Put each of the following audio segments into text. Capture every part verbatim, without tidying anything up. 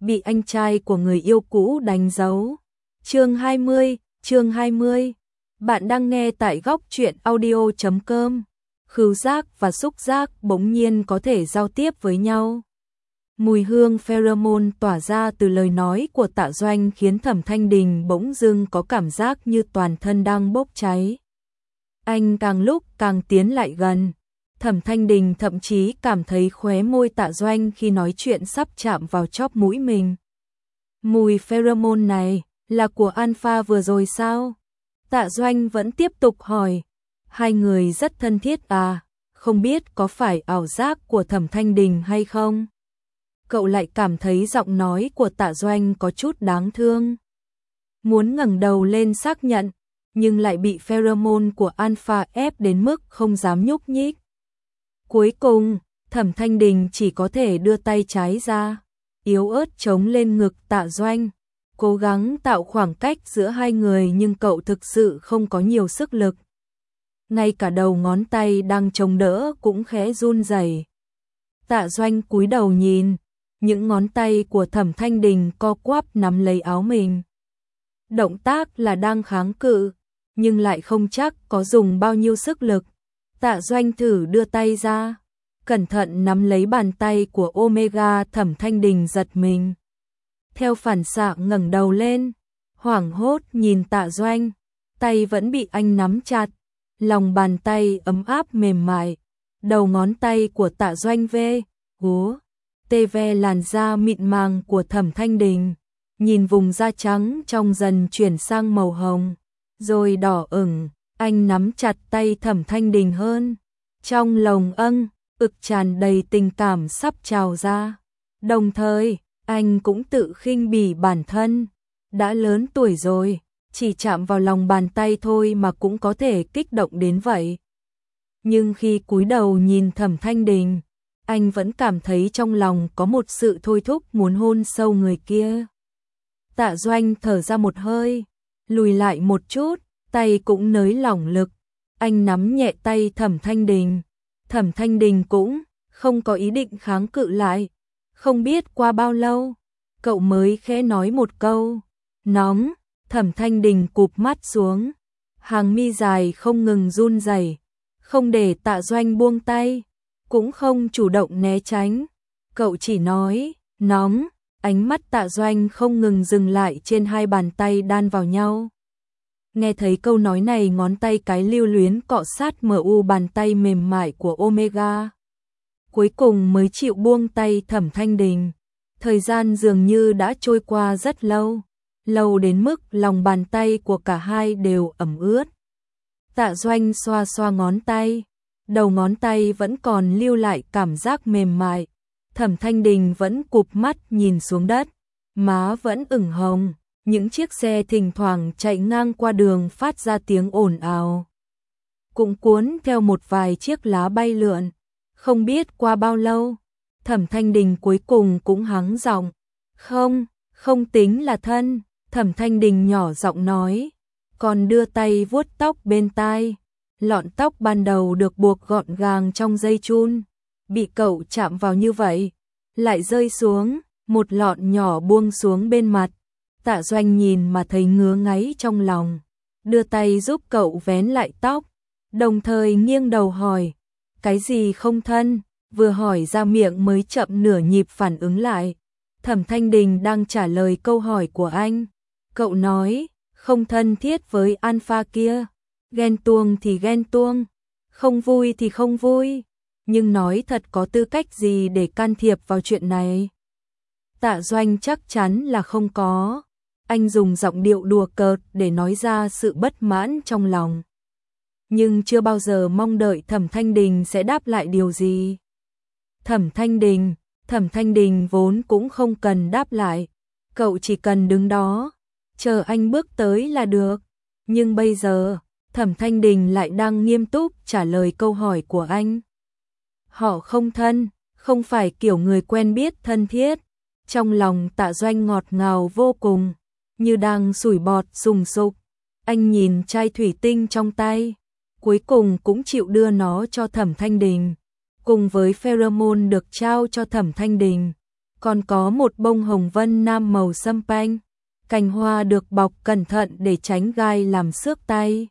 bị anh trai của người yêu cũ đánh dấu. Chương hai mươi, chương hai mươi. Bạn đang nghe tại góc truyện audio chấm com. Khứu giác và xúc giác bỗng nhiên có thể giao tiếp với nhau. Mùi hương pheromone tỏa ra từ lời nói của Tạ Doanh khiến Thẩm Thanh Đình bỗng dưng có cảm giác như toàn thân đang bốc cháy. Anh càng lúc càng tiến lại gần. Thẩm Thanh Đình thậm chí cảm thấy khóe môi Tạ Doanh khi nói chuyện sắp chạm vào chóp mũi mình. Mùi pheromone này là của Alpha vừa rồi sao? Tạ Doanh vẫn tiếp tục hỏi. Hai người rất thân thiết à, không biết có phải ảo giác của Thẩm Thanh Đình hay không? Cậu lại cảm thấy giọng nói của Tạ Doanh có chút đáng thương. Muốn ngẩng đầu lên xác nhận, nhưng lại bị pheromone của Alpha ép đến mức không dám nhúc nhích. Cuối cùng, Thẩm Thanh Đình chỉ có thể đưa tay trái ra, yếu ớt chống lên ngực Tạ Doanh, cố gắng tạo khoảng cách giữa hai người, nhưng cậu thực sự không có nhiều sức lực. Ngay cả đầu ngón tay đang chống đỡ cũng khẽ run rẩy. Tạ Doanh cúi đầu nhìn, những ngón tay của Thẩm Thanh Đình co quắp nắm lấy áo mình. Động tác là đang kháng cự, nhưng lại không chắc có dùng bao nhiêu sức lực. Tạ Doanh thử đưa tay ra, cẩn thận nắm lấy bàn tay của Omega. Thẩm Thanh Đình giật mình. Theo phản xạ ngẩng đầu lên, hoảng hốt nhìn Tạ Doanh, tay vẫn bị anh nắm chặt, lòng bàn tay ấm áp mềm mại, đầu ngón tay của Tạ Doanh ve, gúa, tê ve làn da mịn màng của Thẩm Thanh Đình, nhìn vùng da trắng trong dần chuyển sang màu hồng, rồi đỏ ửng. Anh nắm chặt tay Thẩm Thanh Đình hơn, trong lồng âng, ực tràn đầy tình cảm sắp trào ra. Đồng thời, anh cũng tự khinh bỉ bản thân, đã lớn tuổi rồi, chỉ chạm vào lòng bàn tay thôi mà cũng có thể kích động đến vậy. Nhưng khi cúi đầu nhìn Thẩm Thanh Đình, anh vẫn cảm thấy trong lòng có một sự thôi thúc muốn hôn sâu người kia. Tạ Doanh thở ra một hơi, lùi lại một chút, tay cũng nới lỏng lực. Anh nắm nhẹ tay Thẩm Thanh Đình. Thẩm Thanh Đình cũng không có ý định kháng cự lại. Không biết qua bao lâu, cậu mới khẽ nói một câu. Nóng. Thẩm Thanh Đình cụp mắt xuống, hàng mi dài không ngừng run rẩy, không để Tạ Doanh buông tay, cũng không chủ động né tránh. Cậu chỉ nói, nóng. Ánh mắt Tạ Doanh không ngừng dừng lại trên hai bàn tay đan vào nhau. Nghe thấy câu nói này, ngón tay cái lưu luyến cọ sát mờ u bàn tay mềm mại của Omega. Cuối cùng mới chịu buông tay Thẩm Thanh Đình. Thời gian dường như đã trôi qua rất lâu, lâu đến mức lòng bàn tay của cả hai đều ẩm ướt. Tạ Doanh xoa xoa ngón tay, đầu ngón tay vẫn còn lưu lại cảm giác mềm mại. Thẩm Thanh Đình vẫn cụp mắt nhìn xuống đất, má vẫn ửng hồng. Những chiếc xe thỉnh thoảng chạy ngang qua đường phát ra tiếng ồn ào, cũng cuốn theo một vài chiếc lá bay lượn. Không biết qua bao lâu, Thẩm Thanh Đình cuối cùng cũng hắng giọng. Không, không tính là thân. Thẩm Thanh Đình nhỏ giọng nói, còn đưa tay vuốt tóc bên tai. Lọn tóc ban đầu được buộc gọn gàng trong dây chun, bị cậu chạm vào như vậy, lại rơi xuống, một lọn nhỏ buông xuống bên mặt. Tạ Doanh nhìn mà thấy ngứa ngáy trong lòng, đưa tay giúp cậu vén lại tóc, đồng thời nghiêng đầu hỏi, cái gì không thân? Vừa hỏi ra miệng mới chậm nửa nhịp phản ứng lại. Thẩm Thanh Đình đang trả lời câu hỏi của anh. Cậu nói, không thân thiết với Alpha kia, ghen tuông thì ghen tuông, không vui thì không vui, nhưng nói thật có tư cách gì để can thiệp vào chuyện này? Tạ Doanh chắc chắn là không có. Anh dùng giọng điệu đùa cợt để nói ra sự bất mãn trong lòng, nhưng chưa bao giờ mong đợi Thẩm Thanh Đình sẽ đáp lại điều gì. Thẩm Thanh Đình, Thẩm Thanh Đình vốn cũng không cần đáp lại, cậu chỉ cần đứng đó, chờ anh bước tới là được. Nhưng bây giờ, Thẩm Thanh Đình lại đang nghiêm túc trả lời câu hỏi của anh. Họ không thân, không phải kiểu người quen biết thân thiết. Trong lòng Tạ Doanh ngọt ngào vô cùng, như đang sủi bọt sùng sục. Anh nhìn chai thủy tinh trong tay, cuối cùng cũng chịu đưa nó cho Thẩm Thanh Đình, cùng với pheromone được trao cho Thẩm Thanh Đình. còn có một bông hồng vân nam màu sâm panh. Cành hoa được bọc cẩn thận để tránh gai làm xước tay.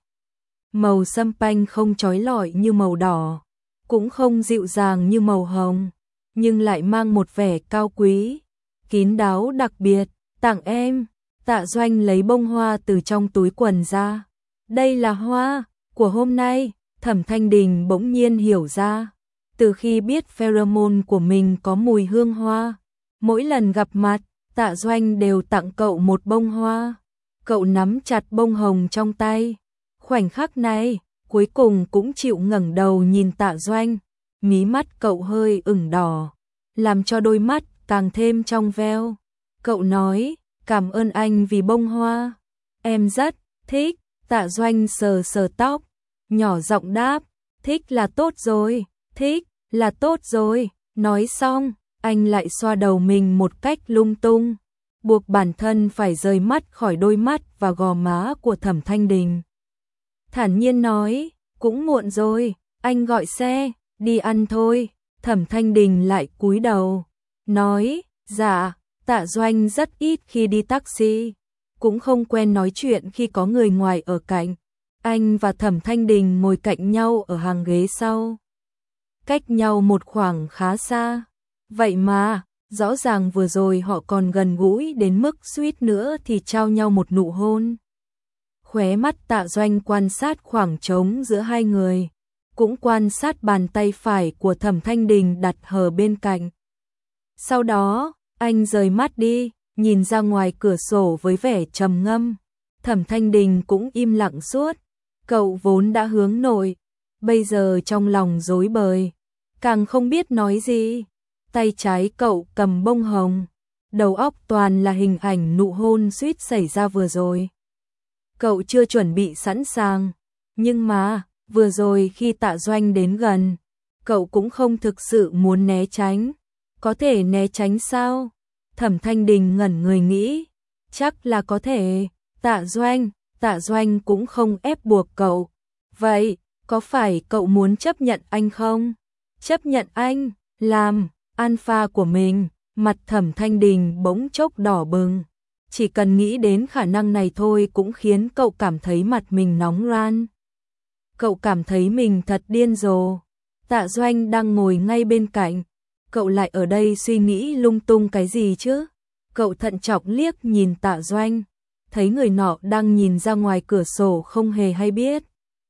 Màu sâm panh không chói lọi như màu đỏ, cũng không dịu dàng như màu hồng, nhưng lại mang một vẻ cao quý, kín đáo đặc biệt. Tặng em. Tạ Doanh lấy bông hoa từ trong túi quần ra. Đây là hoa của hôm nay. Thẩm Thanh Đình bỗng nhiên hiểu ra. Từ khi biết pheromone của mình có mùi hương hoa, mỗi lần gặp mặt, Tạ Doanh đều tặng cậu một bông hoa. Cậu nắm chặt bông hồng trong tay. Khoảnh khắc này, cuối cùng cũng chịu ngẩng đầu nhìn Tạ Doanh. Mí mắt cậu hơi ửng đỏ, làm cho đôi mắt càng thêm trong veo. Cậu nói, cảm ơn anh vì bông hoa. Em rất thích. Tạ Doanh sờ sờ tóc, nhỏ giọng đáp, thích là tốt rồi, thích là tốt rồi. Nói xong, anh lại xoa đầu mình một cách lung tung, buộc bản thân phải rời mắt khỏi đôi mắt và gò má của Thẩm Thanh Đình. Thản nhiên nói, cũng muộn rồi, anh gọi xe, đi ăn thôi. Thẩm Thanh Đình lại cúi đầu, nói, dạ. Tạ Doanh rất ít khi đi taxi, cũng không quen nói chuyện khi có người ngoài ở cạnh. Anh và Thẩm Thanh Đình ngồi cạnh nhau ở hàng ghế sau, cách nhau một khoảng khá xa. Vậy mà, rõ ràng vừa rồi họ còn gần gũi đến mức suýt nữa thì trao nhau một nụ hôn. Khóe mắt Tạ Doanh quan sát khoảng trống giữa hai người, cũng quan sát bàn tay phải của Thẩm Thanh Đình đặt hờ bên cạnh. Sau đó, anh rời mắt đi, nhìn ra ngoài cửa sổ với vẻ trầm ngâm. Thẩm Thanh Đình cũng im lặng suốt. Cậu vốn đã hướng nội, bây giờ trong lòng rối bời, càng không biết nói gì. Tay trái cậu cầm bông hồng, đầu óc toàn là hình ảnh nụ hôn suýt xảy ra vừa rồi. Cậu chưa chuẩn bị sẵn sàng, nhưng mà, vừa rồi khi Tạ Doanh đến gần, cậu cũng không thực sự muốn né tránh. Có thể né tránh sao? Thẩm Thanh Đình ngẩn người nghĩ, chắc là có thể. Tạ Doanh, Tạ Doanh cũng không ép buộc cậu. Vậy, có phải cậu muốn chấp nhận anh không? Chấp nhận anh, làm alpha của mình. Mặt Thẩm Thanh Đình bỗng chốc đỏ bừng. Chỉ cần nghĩ đến khả năng này thôi cũng khiến cậu cảm thấy mặt mình nóng ran. Cậu cảm thấy mình thật điên rồ. Tạ Doanh đang ngồi ngay bên cạnh. Cậu lại ở đây suy nghĩ lung tung cái gì chứ? Cậu thận trọng liếc nhìn Tạ Doanh, thấy người nọ đang nhìn ra ngoài cửa sổ không hề hay biết,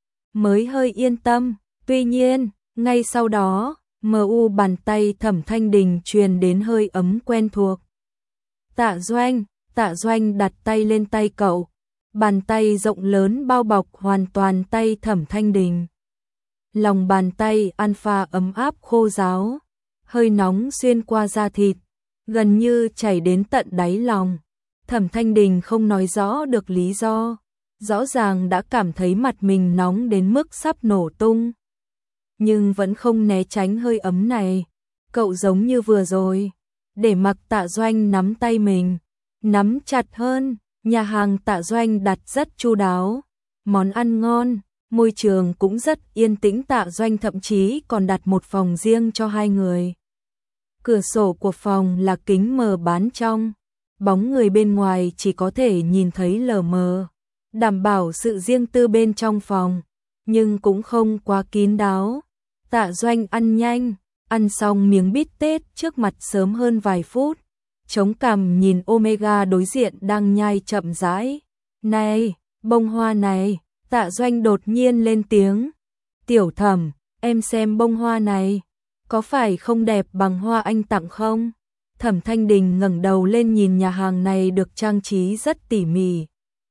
mới hơi yên tâm. Tuy nhiên, ngay sau đó, mờ u bàn tay Thẩm Thanh Đình truyền đến hơi ấm quen thuộc. Tạ Doanh, Tạ Doanh đặt tay lên tay cậu, bàn tay rộng lớn bao bọc hoàn toàn tay Thẩm Thanh Đình. Lòng bàn tay alpha ấm áp khô ráo, hơi nóng xuyên qua da thịt, gần như chảy đến tận đáy lòng. Thẩm Thanh Đình không nói rõ được lý do, rõ ràng đã cảm thấy mặt mình nóng đến mức sắp nổ tung, nhưng vẫn không né tránh hơi ấm này. Cậu giống như vừa rồi, để mặc Tạ Doanh nắm tay mình, nắm chặt hơn. Nhà hàng Tạ Doanh đặt rất chu đáo, món ăn ngon, môi trường cũng rất yên tĩnh. Tạ Doanh thậm chí còn đặt một phòng riêng cho hai người. Cửa sổ của phòng là kính mờ bán trong, bóng người bên ngoài chỉ có thể nhìn thấy lờ mờ, đảm bảo sự riêng tư bên trong phòng, nhưng cũng không quá kín đáo. Tạ Doanh ăn nhanh, ăn xong miếng bít tết trước mặt sớm hơn vài phút, chống cằm nhìn Omega đối diện đang nhai chậm rãi. Này, bông hoa này. Tạ Doanh đột nhiên lên tiếng. Tiểu Thẩm, em xem bông hoa này, có phải không đẹp bằng hoa anh tặng không? Thẩm Thanh Đình ngẩng đầu lên nhìn nhà hàng này được trang trí rất tỉ mỉ.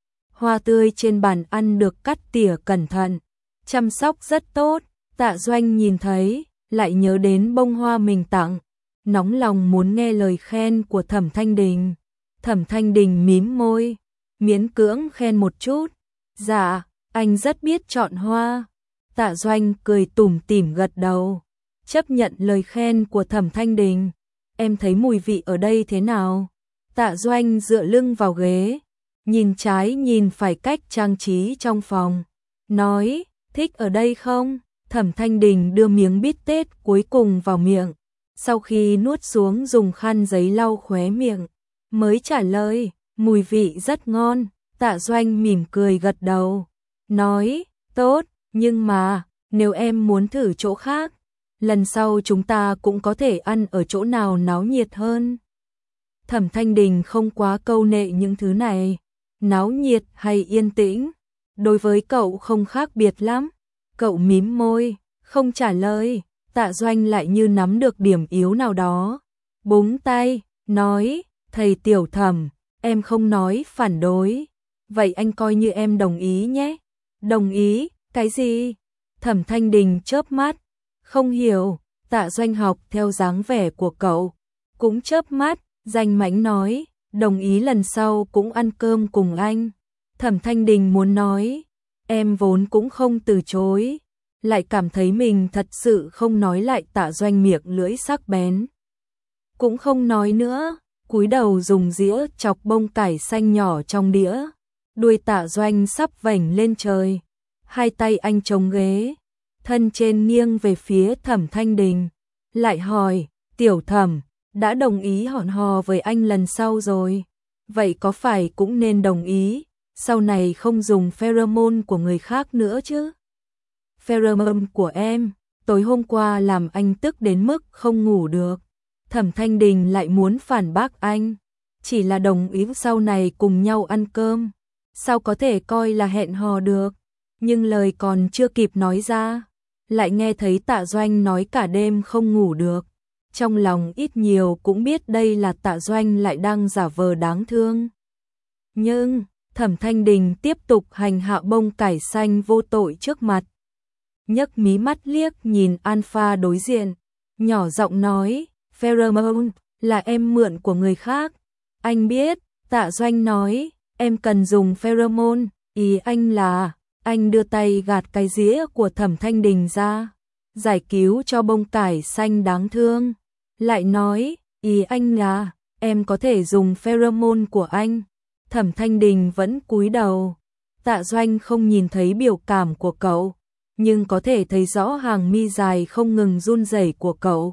Hoa tươi trên bàn ăn được cắt tỉa cẩn thận, chăm sóc rất tốt. Tạ Doanh nhìn thấy, lại nhớ đến bông hoa mình tặng, nóng lòng muốn nghe lời khen của Thẩm Thanh Đình. Thẩm Thanh Đình mím môi, miễn cưỡng khen một chút. Dạ, anh rất biết chọn hoa. Tạ Doanh cười tủm tỉm gật đầu, chấp nhận lời khen của Thẩm Thanh Đình. Em thấy mùi vị ở đây thế nào? Tạ Doanh dựa lưng vào ghế, nhìn trái nhìn phải cách trang trí trong phòng, nói, thích ở đây không? Thẩm Thanh Đình đưa miếng bít tết cuối cùng vào miệng, sau khi nuốt xuống dùng khăn giấy lau khóe miệng, mới trả lời, mùi vị rất ngon. Tạ Doanh mỉm cười gật đầu, nói, tốt, nhưng mà, nếu em muốn thử chỗ khác, lần sau chúng ta cũng có thể ăn ở chỗ nào náo nhiệt hơn. Thẩm Thanh Đình không quá câu nệ những thứ này, náo nhiệt hay yên tĩnh, đối với cậu không khác biệt lắm. Cậu mím môi, không trả lời. Tạ Doanh lại như nắm được điểm yếu nào đó, búng tay, nói, thầy Tiểu Thẩm, em không nói phản đối, vậy anh coi như em đồng ý nhé. Đồng ý, cái gì? Thẩm Thanh Đình chớp mắt, không hiểu. Tạ Doanh học theo dáng vẻ của cậu, cũng chớp mắt, danh mãnh nói, đồng ý lần sau cũng ăn cơm cùng anh. Thẩm Thanh Đình muốn nói, em vốn cũng không từ chối, lại cảm thấy mình thật sự không nói lại. Tạ Doanh miệng lưỡi sắc bén, cũng không nói nữa, cúi đầu dùng dĩa chọc bông cải xanh nhỏ trong đĩa. Đuôi Tạ Doanh sắp vểnh lên trời, hai tay anh chống ghế, thân trên nghiêng về phía Thẩm Thanh Đình, lại hỏi, Tiểu Thẩm, đã đồng ý hẹn hò với anh lần sau rồi, vậy có phải cũng nên đồng ý, sau này không dùng pheromone của người khác nữa chứ? Pheromone của em, tối hôm qua làm anh tức đến mức không ngủ được. Thẩm Thanh Đình lại muốn phản bác anh, chỉ là đồng ý sau này cùng nhau ăn cơm, sao có thể coi là hẹn hò được. Nhưng lời còn chưa kịp nói ra, lại nghe thấy Tạ Doanh nói cả đêm không ngủ được. Trong lòng ít nhiều cũng biết đây là Tạ Doanh lại đang giả vờ đáng thương. Nhưng, Thẩm Thanh Đình tiếp tục hành hạ bông cải xanh vô tội trước mặt. Nhấc mí mắt liếc nhìn Alpha đối diện, nhỏ giọng nói, pheromone là em mượn của người khác. Anh biết. Tạ Doanh nói, em cần dùng pheromone, ý anh là, anh đưa tay gạt cái dĩa của Thẩm Thanh Đình ra, giải cứu cho bông cải xanh đáng thương. Lại nói, ý anh là, em có thể dùng pheromone của anh. Thẩm Thanh Đình vẫn cúi đầu. Tạ Doanh không nhìn thấy biểu cảm của cậu, nhưng có thể thấy rõ hàng mi dài không ngừng run rẩy của cậu.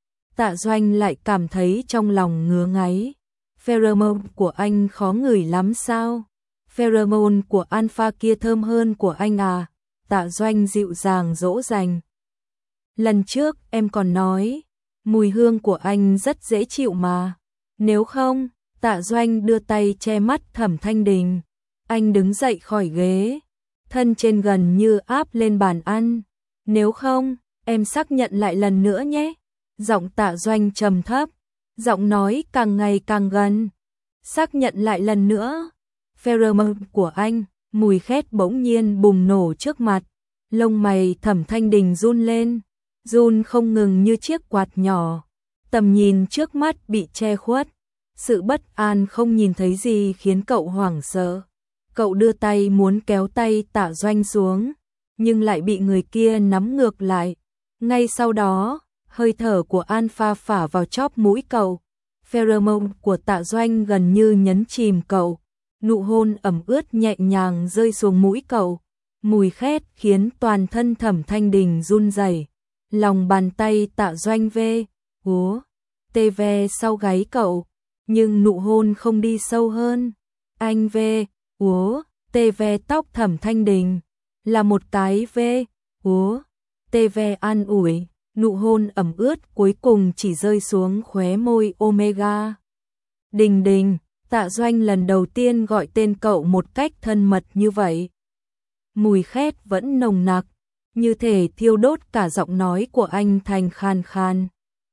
Tạ Doanh lại cảm thấy trong lòng ngứa ngáy. Pheromone của anh khó ngửi lắm sao? Pheromone của Alpha kia thơm hơn của anh à? Tạ Doanh dịu dàng dỗ dành. Lần trước em còn nói, mùi hương của anh rất dễ chịu mà. Nếu không, Tạ Doanh đưa tay che mắt Thẩm Thanh Đình. Anh đứng dậy khỏi ghế, thân trên gần như áp lên bàn ăn. Nếu không, em xác nhận lại lần nữa nhé. Giọng Tạ Doanh trầm thấp, giọng nói càng ngày càng gần. Xác nhận lại lần nữa. Pheromone của anh, mùi khét bỗng nhiên bùng nổ trước mặt. Lông mày Thẩm Thanh Đình run lên, run không ngừng như chiếc quạt nhỏ. Tầm nhìn trước mắt bị che khuất, sự bất an không nhìn thấy gì khiến cậu hoảng sợ. Cậu đưa tay muốn kéo tay Tạ Doanh xuống, nhưng lại bị người kia nắm ngược lại. Ngay sau đó, hơi thở của Alpha phả vào chóp mũi cậu. Pheromone của Tạ Doanh gần như nhấn chìm cậu. Nụ hôn ẩm ướt nhẹ nhàng rơi xuống mũi cậu. Mùi khét khiến toàn thân Thẩm Thanh Đình run rẩy. Lòng bàn tay Tạ Doanh vê, úa, tê ve sau gáy cậu, nhưng nụ hôn không đi sâu hơn. Anh vê, úa, tê ve tóc Thẩm Thanh Đình, là một cái vê, úa, tê ve an ủi. Nụ hôn ẩm ướt cuối cùng chỉ rơi xuống khóe môi Omega. Đình Đình, Tạ Doanh lần đầu tiên gọi tên cậu một cách thân mật như vậy. Mùi khét vẫn nồng nặc, như thể thiêu đốt cả giọng nói của anh thành khan khan.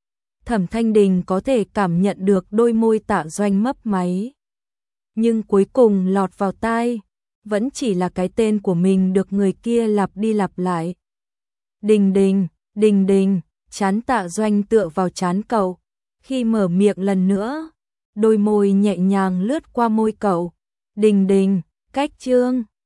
Thẩm Thanh Đình có thể cảm nhận được đôi môi Tạ Doanh mấp máy. Nhưng cuối cùng lọt vào tai, vẫn chỉ là cái tên của mình được người kia lặp đi lặp lại. Đình Đình, Đình Đình, trán Tạ Doanh tựa vào trán cậu. Khi mở miệng lần nữa, đôi môi nhẹ nhàng lướt qua môi cậu. Đình Đình, cách chương.